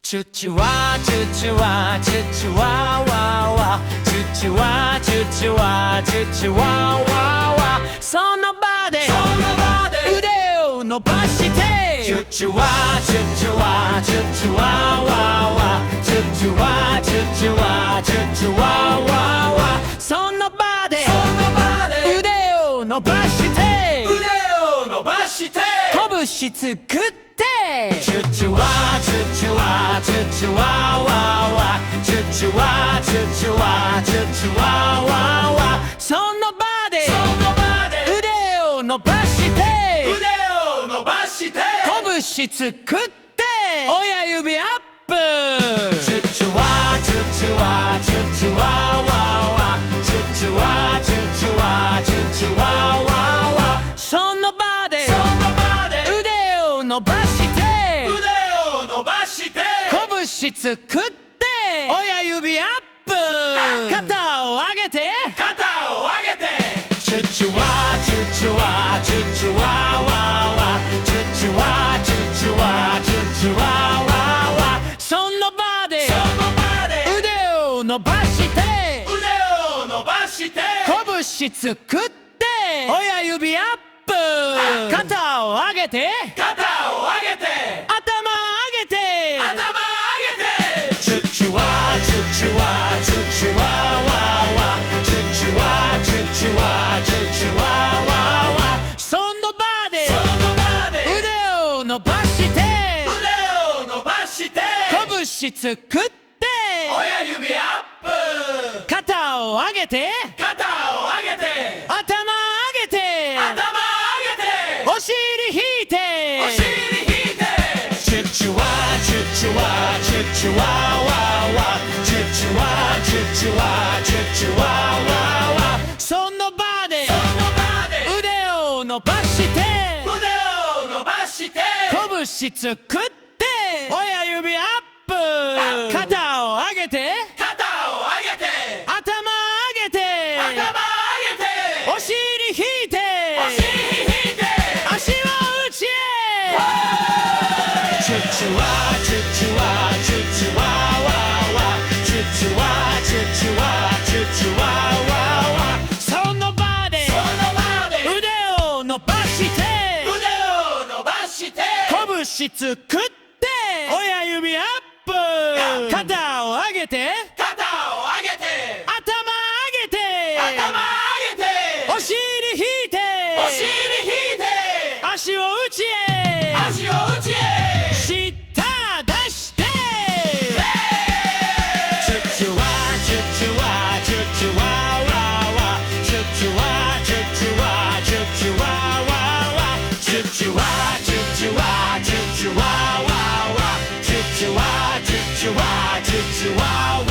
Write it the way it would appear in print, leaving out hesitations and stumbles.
チュチュワチュチュワチュチュワワワチュチュワチュチュワチュチュワワワその場で腕を伸ばしてチュチュワチュチュワチュチュワワワチュチュワチュチュワチュチュワワワその場で腕を伸ばして拳作ってチュチュワチュチュワチュチュワワワチュチュワチュチュワチュチュワワワその場で腕を伸ばして拳作って親指アップチュチュワチュチュワチュチュワワワチュチュワチュチュワチュチュワワワその場で腕を伸ばして拳作って親指アップ肩を上げてチュチュワチュチュワチュチュワワワチュチュワチュチュワチュチュワワワその場で腕を伸ばして拳作って親指アップ肩を上げて頭上げてチュチュワチュチュワチュチュワワワチュチュワチュチュワチュチュワワワその場で腕を伸ばして拳作って親指アップ肩を上げて頭上げてお尻引いてチュチュワチュチュワチュチュワワワチュチュワチュチュワチュチュワワワその場で腕を伸ばして拳作って親指アップ肩を上げて頭上げてお尻引いて足を内へチュチュワチュチュワチュチュワワワチュチュワチュチュワチュチュワワワその場で腕を伸ばして拳作って親指アップ肩を上げて頭上げてお尻引いて足を内へ舌出してチュチュワチュチュワチュチュワワワチュチュワチュチュワチュチュワワワチュチュワチュチュワチュチュワワワチュチュワチュチュワチュチュワワ